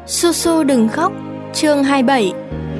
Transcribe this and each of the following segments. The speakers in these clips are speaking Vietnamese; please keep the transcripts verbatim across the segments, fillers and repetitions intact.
Su Su đừng khóc, chương hai mươi bảy.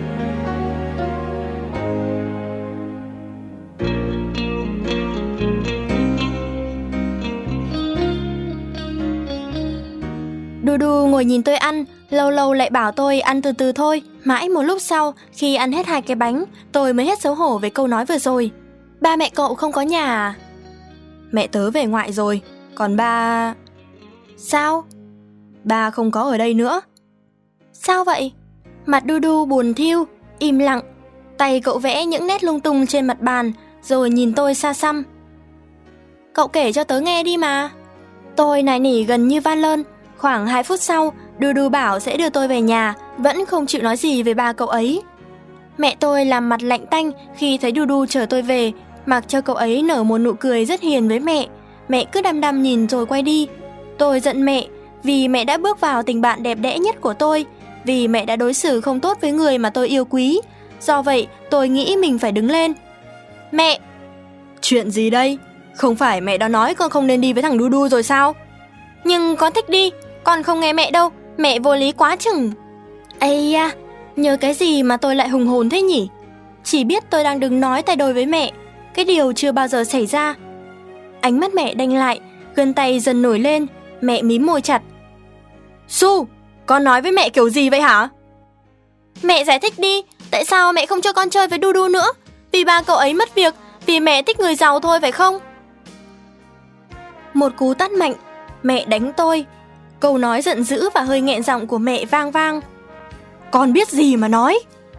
Đu Đu ngồi nhìn tôi ăn, lâu lâu lại bảo tôi ăn từ từ thôi. Mãi một lúc sau, khi ăn hết hai cái bánh, tôi mới hết xấu hổ với câu nói vừa rồi. Ba mẹ cậu không có nhà à? Mẹ tớ về ngoại rồi, còn ba... Sao? Ba không có ở đây nữa. Sao vậy? Mặt Đu Đu buồn thiu, im lặng. Tay cậu vẽ những nét lung tung trên mặt bàn, rồi nhìn tôi xa xăm. Cậu kể cho tớ nghe đi mà. Tôi nài nỉ gần như van lơn. Khoảng hai phút sau, Đu Đu bảo sẽ đưa tôi về nhà, vẫn không chịu nói gì về ba cậu ấy. Mẹ tôi làm mặt lạnh tanh khi thấy Đu Đu chở tôi về, mặc cho cậu ấy nở một nụ cười rất hiền với mẹ. Mẹ cứ đăm đăm nhìn rồi quay đi. Tôi giận mẹ vì mẹ đã bước vào tình bạn đẹp đẽ nhất của tôi, vì mẹ đã đối xử không tốt với người mà tôi yêu quý. Do vậy, tôi nghĩ mình phải đứng lên. Mẹ! Chuyện gì đây? Không phải mẹ đã nói con không nên đi với thằng Đu Đu rồi sao? Nhưng con thích đi, con không nghe mẹ đâu, mẹ vô lý quá chừng. Ây da, nhớ cái gì mà tôi lại hùng hồn thế nhỉ? Chỉ biết tôi đang đứng nói tay đôi với mẹ, cái điều chưa bao giờ xảy ra. Ánh mắt mẹ đanh lại, gân tay dần nổi lên, mẹ mím môi chặt. Su, con nói với mẹ kiểu gì vậy hả? Mẹ giải thích đi, tại sao mẹ không cho con chơi với Đu Đu nữa? Vì ba cậu ấy mất việc, vì mẹ thích người giàu thôi phải không? Một cú tát mạnh, mẹ đánh tôi. Câu nói giận dữ và hơi nghẹn giọng của mẹ vang vang. Con biết gì mà nói?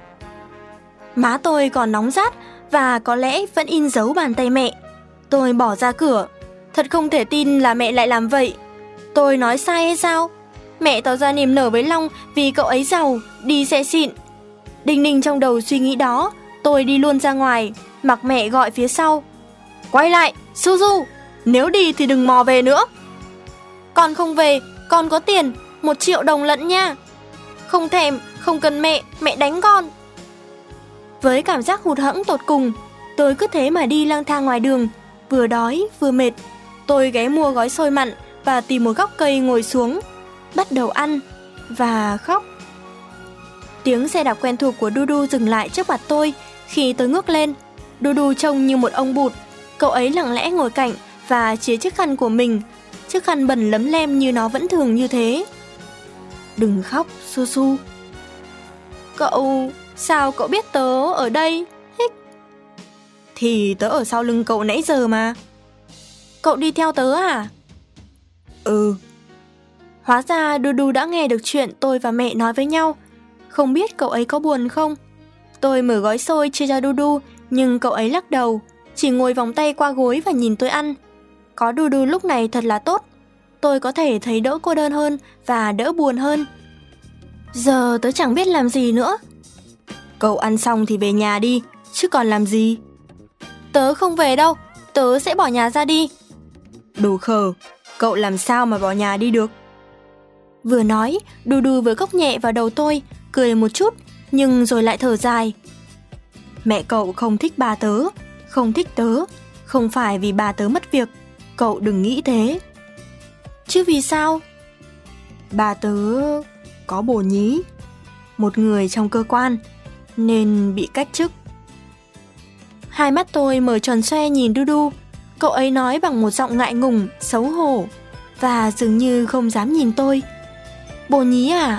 Má tôi còn nóng rát và có lẽ vẫn in dấu bàn tay mẹ. Tôi bỏ ra cửa. Thật không thể tin là mẹ lại làm vậy. Tôi nói sai hay sao? Mẹ tỏ ra niềm nở với Long vì cậu ấy giàu, đi xe xịn. Đinh ninh trong đầu suy nghĩ đó, tôi đi luôn ra ngoài, mặc mẹ gọi phía sau. Quay lại, Su Su, nếu đi thì đừng mò về nữa. Con không về, con có tiền, một triệu đồng lận nha. Không thèm, không cần mẹ, mẹ đánh con. Với cảm giác hụt hẫng tột cùng, tôi cứ thế mà đi lang thang ngoài đường, vừa đói vừa mệt. Tôi ghé mua gói xôi mặn và tìm một góc cây ngồi xuống, bắt đầu ăn và khóc. Tiếng xe đạp quen thuộc của Đu Đu dừng lại trước mặt tôi. Khi tôi ngước lên, Đu Đu trông như một ông bụt. Cậu ấy lặng lẽ ngồi cạnh và chĩa chiếc khăn của mình, chiếc khăn bẩn lấm lem như nó vẫn thường như thế. Đừng khóc, Su Su. Cậu... sao cậu biết tớ ở đây? Hích. Thì tớ ở sau lưng cậu nãy giờ mà. Cậu đi theo tớ à? Ừ. Hóa ra Đu Đu đã nghe được chuyện tôi và mẹ nói với nhau. Không biết cậu ấy có buồn không? Tôi mở gói xôi chia cho Đu Đu, nhưng cậu ấy lắc đầu, chỉ ngồi vòng tay qua gối và nhìn tôi ăn. Có Đu Đu lúc này thật là tốt. Tôi có thể thấy đỡ cô đơn hơn và đỡ buồn hơn. Giờ tớ chẳng biết làm gì nữa. Cậu ăn xong thì về nhà đi, chứ còn làm gì? Tớ không về đâu, tớ sẽ bỏ nhà ra đi. Đồ khờ, cậu làm sao mà bỏ nhà đi được? Vừa nói, Đu Đu vừa cốc nhẹ vào đầu tôi, cười một chút, nhưng rồi lại thở dài. Mẹ cậu không thích ba tớ, không thích tớ, không phải vì ba tớ mất việc, cậu đừng nghĩ thế. Chứ vì sao? Ba tớ có bồ nhí, một người trong cơ quan, nên bị cách chức. Hai mắt tôi mở tròn xoe nhìn Đu Đu. Cậu ấy nói bằng một giọng ngại ngùng, xấu hổ, và dường như không dám nhìn tôi. Bồ nhí à?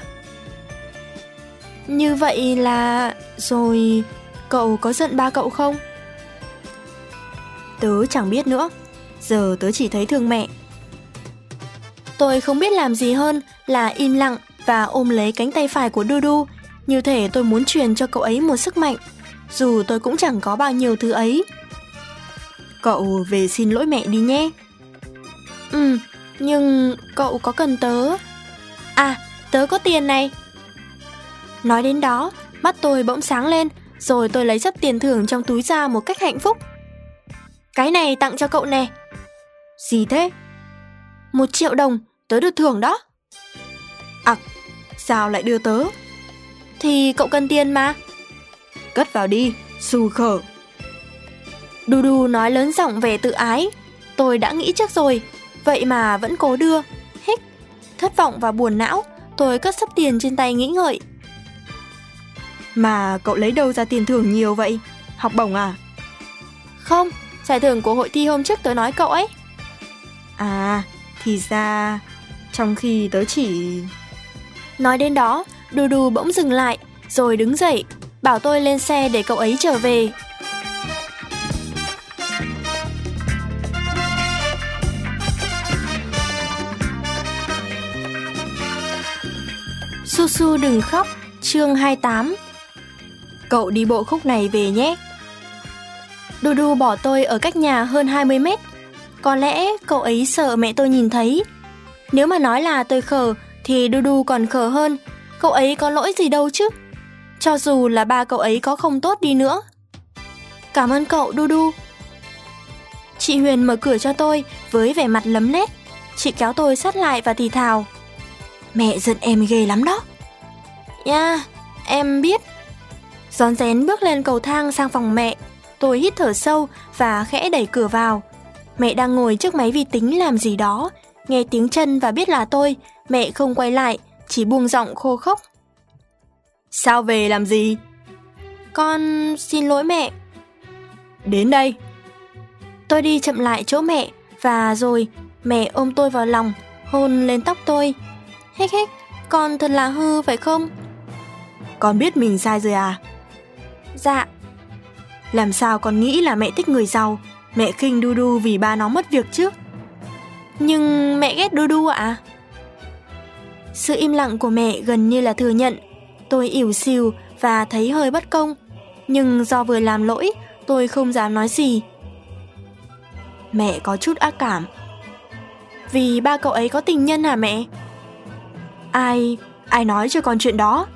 Như vậy là... rồi... cậu có giận ba cậu không? Tớ chẳng biết nữa. Giờ tớ chỉ thấy thương mẹ. Tôi không biết làm gì hơn là im lặng và ôm lấy cánh tay phải của Đu Đu, như thể tôi muốn truyền cho cậu ấy một sức mạnh, dù tôi cũng chẳng có bao nhiêu thứ ấy. Cậu về xin lỗi mẹ đi nhé. Ừ, nhưng cậu có cần tớ? À, tớ có tiền này. Nói đến đó, mắt tôi bỗng sáng lên, rồi tôi lấy sấp tiền thưởng trong túi ra một cách hạnh phúc. Cái này tặng cho cậu nè. Gì thế? Một triệu đồng, tớ được thưởng đó. À, sao lại đưa tớ? Thì cậu cần tiền mà. Cất vào đi, xù khở. Đu Đu nói lớn giọng vẻ tự ái. Tôi đã nghĩ trước rồi, vậy mà vẫn cố đưa. Hích. Thất vọng và buồn não, Tôi cất sấp tiền trên tay nghĩ ngợi. Mà cậu lấy đâu ra tiền thưởng nhiều vậy? Học bổng à? Không, giải thưởng của hội thi hôm trước tớ nói cậu ấy. À, thì ra... Trong khi tớ chỉ... Nói đến đó, Đu Đu bỗng dừng lại, rồi đứng dậy, bảo tôi lên xe để cậu ấy trở về. Su Su đừng khóc, chương hai mươi tám. Cậu đi bộ khúc này về nhé. Đu Đu bỏ tôi ở cách nhà hơn hai mươi mét. Có lẽ cậu ấy sợ mẹ tôi nhìn thấy. Nếu mà nói là tôi khờ thì Đu Đu còn khờ hơn. Cậu ấy có lỗi gì đâu chứ. Cho dù là ba cậu ấy có không tốt đi nữa. Cảm ơn cậu Đu Đu. Chị Huyền mở cửa cho tôi với vẻ mặt lấm lét. Chị kéo tôi sát lại và thì thào. Mẹ giận em ghê lắm đó. Nha, yeah, em biết. Rón rén bước lên cầu thang sang phòng mẹ. Tôi hít thở sâu và khẽ đẩy cửa vào. Mẹ đang ngồi trước máy vi tính làm gì đó. Nghe tiếng chân và biết là tôi, mẹ không quay lại, chỉ buông giọng khô khốc. Sao về làm gì? Con xin lỗi mẹ. Đến đây. Tôi đi chậm lại chỗ mẹ và rồi mẹ ôm tôi vào lòng, hôn lên tóc tôi. Hếch hếch, con thật là hư phải không? Con biết mình sai rồi à? Dạ. Làm sao con nghĩ là mẹ thích người giàu? Mẹ khinh Đu Đu vì ba nó mất việc chứ. Nhưng mẹ ghét Đu Đu ạ? À? Sự im lặng của mẹ gần như là thừa nhận. Tôi ỉu xìu và thấy hơi bất công. Nhưng do vừa làm lỗi, tôi không dám nói gì. Mẹ có chút ác cảm. Vì ba cậu ấy có tình nhân hả mẹ? Ai, ai nói cho con chuyện đó?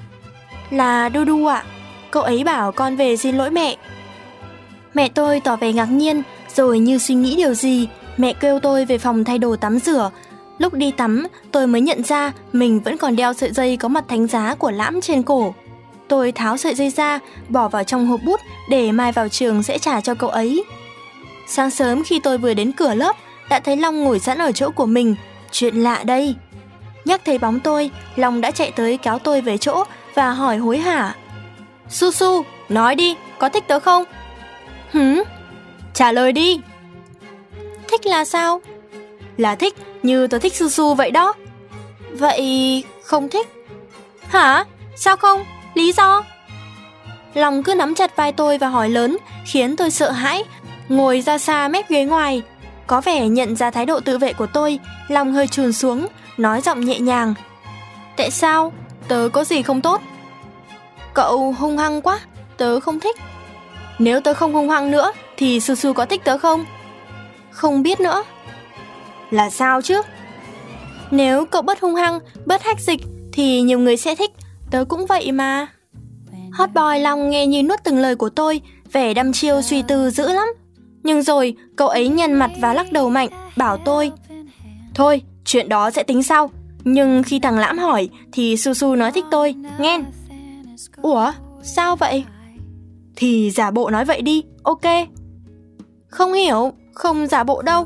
Là Đu Đu ạ. Cậu ấy bảo con về xin lỗi mẹ. Mẹ tôi tỏ vẻ ngạc nhiên, rồi như suy nghĩ điều gì, mẹ kêu tôi về phòng thay đồ tắm rửa. Lúc đi tắm, tôi mới nhận ra mình vẫn còn đeo sợi dây có mặt thánh giá của Lãm trên cổ. Tôi tháo sợi dây ra, bỏ vào trong hộp bút để mai vào trường sẽ trả cho cậu ấy. Sáng sớm khi tôi vừa đến cửa lớp, đã thấy Long ngồi sẵn ở chỗ của mình. Chuyện lạ đây. Nhắc thấy bóng tôi, Long đã chạy tới kéo tôi về chỗ và hỏi hối hả. Su Su, nói đi, có thích tớ không? Hử? Trả lời đi. Thích là sao? Là thích như tớ thích Su Su vậy đó. Vậy không thích. Hả? Sao không? Lý do? Long cứ nắm chặt vai tôi và hỏi lớn, khiến tôi sợ hãi, ngồi ra xa mép ghế ngoài. Có vẻ nhận ra thái độ tự vệ của tôi, Long hơi chùn xuống, nói giọng nhẹ nhàng. Tại sao? Tớ có gì không tốt? Cậu hung hăng quá, tớ không thích. Nếu tớ không hung hăng nữa thì Su Su có thích tớ không? Không biết nữa. Là sao chứ? Nếu cậu bớt hung hăng, bớt hách dịch thì nhiều người sẽ thích. Tớ cũng vậy mà. Hot boy Long nghe như nuốt từng lời của tôi, vẻ đăm chiêu suy tư dữ lắm. Nhưng rồi cậu ấy nhăn mặt và lắc đầu mạnh, bảo tôi. Thôi, chuyện đó sẽ tính sau. Nhưng khi thằng Lãm hỏi thì Su Su nói thích tôi, nghe. Ủa, sao vậy? Thì giả bộ nói vậy đi, ok. Không hiểu, không giả bộ đâu.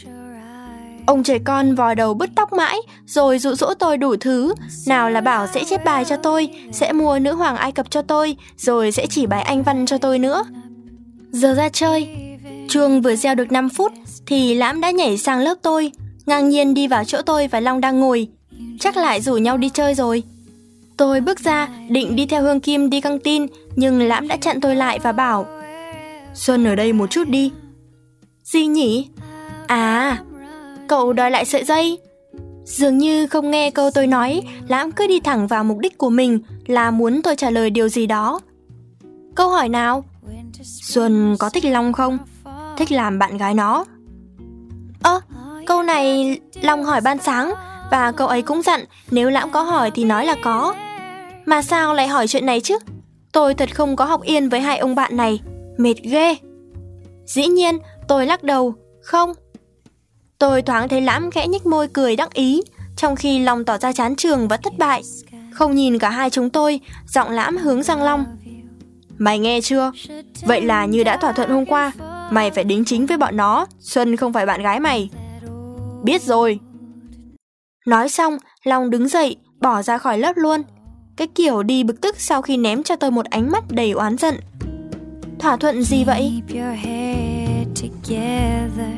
Ông trẻ con vò đầu bứt tóc mãi, rồi dụ dỗ tôi đủ thứ. Nào là bảo sẽ chép bài cho tôi, sẽ mua nữ hoàng Ai Cập cho tôi, rồi sẽ chỉ bài Anh văn cho tôi nữa. Giờ ra chơi. Chuông vừa reo được năm phút thì Lãm đã nhảy sang lớp tôi, ngang nhiên đi vào chỗ tôi và Long đang ngồi. Chắc lại rủ nhau đi chơi rồi. Tôi bước ra định đi theo Hương Kim đi căng tin, nhưng Lãm đã chặn tôi lại và bảo. Xuân ở đây một chút đi. Gì nhỉ? À, cậu đòi lại sợi dây. Dường như không nghe câu tôi nói, Lãm cứ đi thẳng vào mục đích của mình, là muốn tôi trả lời điều gì đó. Câu hỏi nào? Xuân có thích Long không? Thích làm bạn gái nó. Ơ, à, câu này Long hỏi ban sáng, và cậu ấy cũng dặn nếu Lãm có hỏi thì nói là có. Mà sao lại hỏi chuyện này chứ? Tôi thật không có học yên với hai ông bạn này. Mệt ghê. Dĩ nhiên, tôi lắc đầu. Không. Tôi thoáng thấy Lãm khẽ nhếch môi cười đắc ý, trong khi Long tỏ ra chán trường và thất bại. Không nhìn cả hai chúng tôi, giọng Lãm hướng sang Long. Mày nghe chưa? Vậy là như đã thỏa thuận hôm qua, mày phải đính chính với bọn nó. Xuân không phải bạn gái mày. Biết rồi. Nói xong, Long đứng dậy, bỏ ra khỏi lớp luôn. Cái kiểu đi bực tức sau khi ném cho tôi một ánh mắt đầy oán giận. Thỏa thuận gì vậy? Keep your head together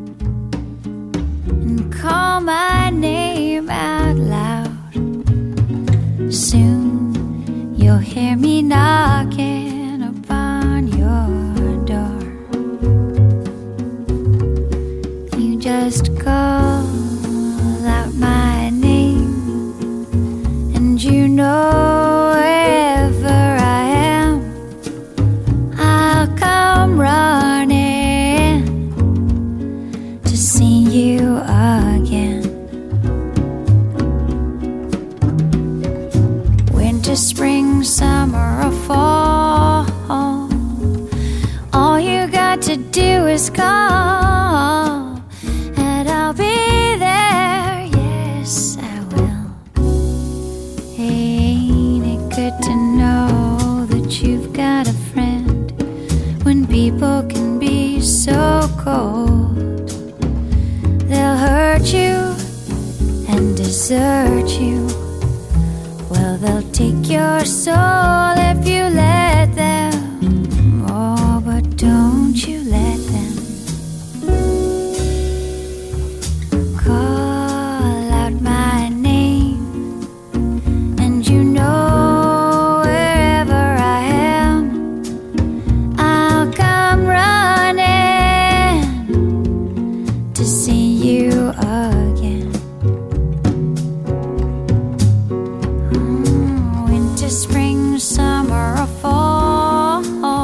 and call my name out loud. Soon you'll hear me knocking upon your door. You just call out my name, and you know wherever I am, I'll come running to see you again. Winter, spring, summer, or fall, all you got to do is call, and I'll be there. Yes, I will. Ain't it good to know that you've got a friend when people can be so cold? They'll hurt you and desert you. Well, they'll take your soul if you let them. Oh, but don't you let them. Call out my name, and you know wherever I am, I'll come running to see you again. Mm, winter, spring, summer, or fall,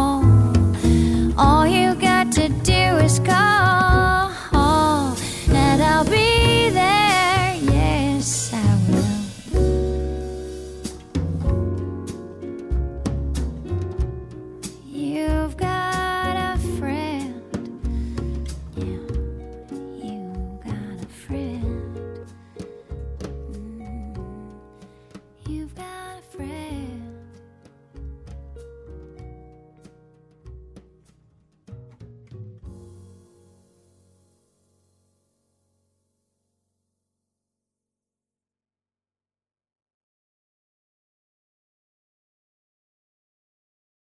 all you got to do is call, and I'll be there. Yes, I will. You've got a friend. Yeah, you've got a friend. Mm, you've got a friend.